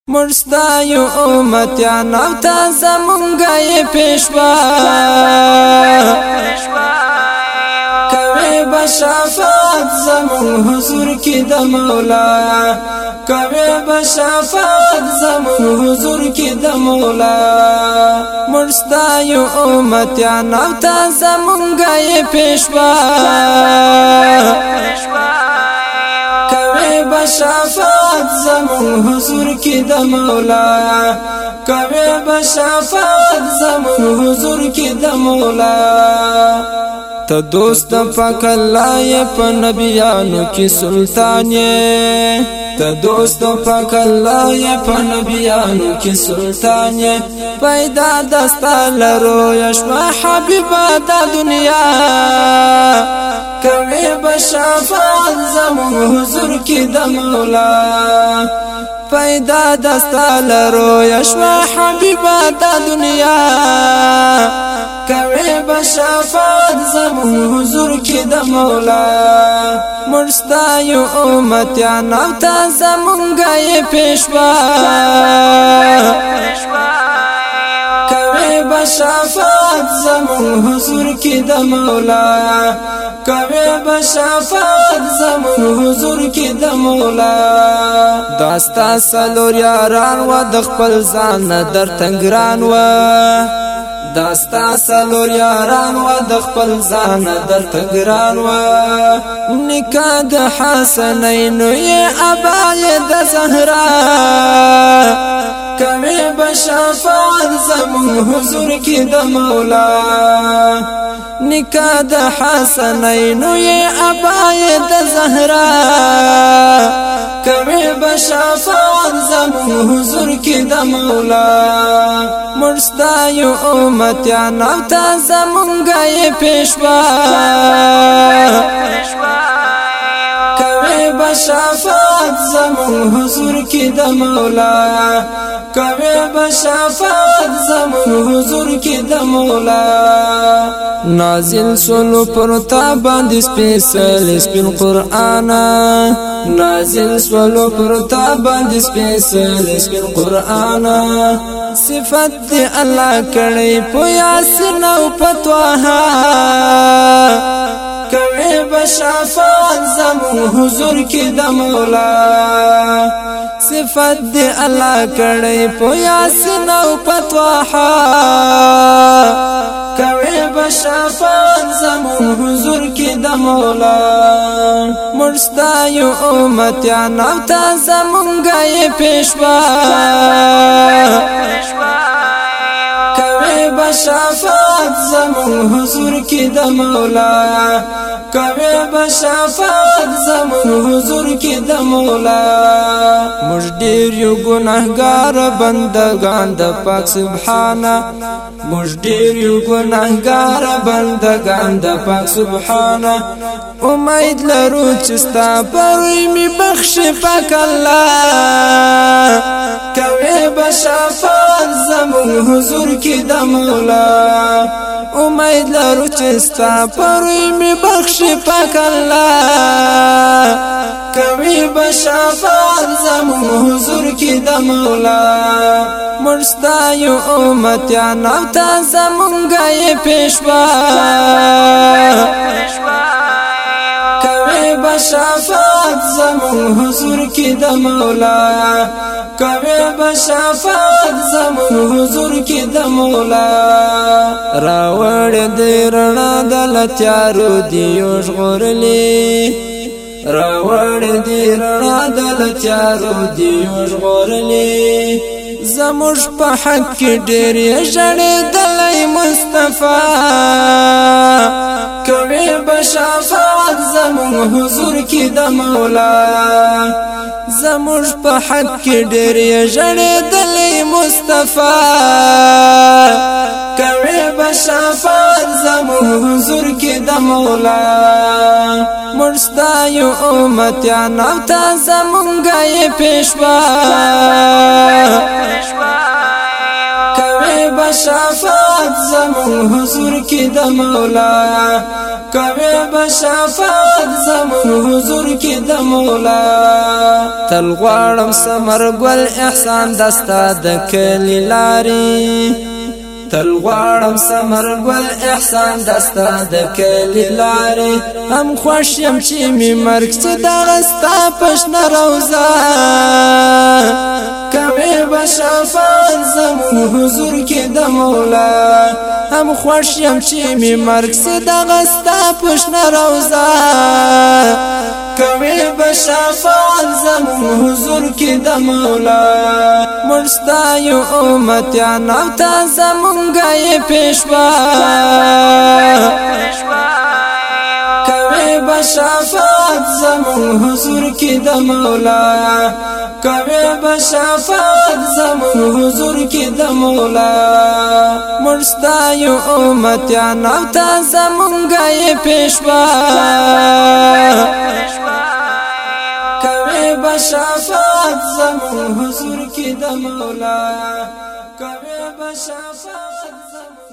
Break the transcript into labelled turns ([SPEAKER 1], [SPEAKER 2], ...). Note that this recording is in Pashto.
[SPEAKER 1] مرستایو امتیان او تا زمونگای پیشوا کوي بشافات زمون حضور کی د مولا کوي بشافات زمون حضور کی د مولا مرستایو امتیان او تا زمونگای پیشوا بشافات زمون حضور کی د مولا کوي بشافات زمون حضور کی د مولا ته دوست پاک الله ی په نبیانو کی سلطان ی ته دوست پاک الله ی په نبیانو کی سلطان ی پیدا دستالرو یشوا حبیبا د دنیا کوي بشافات زمون حضور کی د مولا پیدا دستالرو یشوا حبیبا د دنیا کوي بشافات زمون حضور کی د مولا مرستایو امتیان او تا زمونگای پیشوا کوي بشافات زمون حضور کی د مولا کوي بشافات زمون حضور کی د مولا داستا سلور یاران و د خپل ځان در تنگران و داستا سلور یاران و د خپل ځان در تنگران و نکاح د حسنین ی ابای د زهرا کوي بشافات زمون حضور کی د مولا نکاح د حسنین ی ابای د زهرا کوي بشافات زمون حضور کی د مولا مرستایو امتیان او تا زمونگای پیشوا کوي بشافات زمون حضور کی د مولا کوي بشافات زمون حضور کی د مولا نازل سولو پر تا باندې سپیشل سپین قرآن نازل سولو پر تا باندې سپیشل سپین قرآن صفات دی الله کړي په یاسین او پتوها کوي بشافات زمون حضور کی د مولا صفات دی الله کړي په یاسین او پتوها کوي بشافات زمون حضور کی د مولا مرستایو امتیان او تا زمونگای پیشوا کوي بشافات زمون حضور کی د مولا کوي بشافات زمون حضور کی د مولا مش ډیر یو ګناهګار بندگان د پاک سبحانه مش ډیر یو ګناهګار بندگان د پاک سبحانه امید لرو چې ستا پرې می بخش پاک الله کوي بشافات زمون حضور کی د مولا امید لرو چې ستا پرې می بخش پاک الله کوي بشافات زمون حضور کی د مولا مرستایو امتیان او تا زمونگای پیشوا کوي بشافات زمون حضور کی د مولا کوي بشافات زمون حضور کی د مولا راوړ دې رڼا د لتیارو دیو ژغورلې راوړ دې رڼا د لتیارو دیو ژغورلې زموږ په حق کې ډېر ژړېدلی مصطفی کوي بشافات زمون حضور کی د مولا زموږ په حق کې ډېر ژړېدلی مصطفی کوي بشافات زمون حضور کی د مولا مرستایو امتیان او تا زمونگای پیشوا کوي بشافات زمون حضور کی د مولا کوي بشفاعت زمون حضور کی د مولا تل غواړم سمر ګل احسان دستا د کلی لاري تل غواړم سمر ګل احسان دستا د کلی لاري هم خوش يم چې می مرګ څه دغه ستا پښن روزه کوي بشفاعت زمون حضور کی د مولا هم خوش يم چې می مرګ څه دغه ستا پښن روزه کوي بشفاعت زمون حضور کی د مولا مرستا یو امتیان او تا زمونږه یې پیشوا کوي بشفاعت زمون حضور کی د مولا کوي بشفاعت زمون حضور کی د مولا مرستا یو امتیان او تا زمونږه یې پیشوا کوي بشفاعت زمون حضور کی د مولا کوي بشفاعت زمون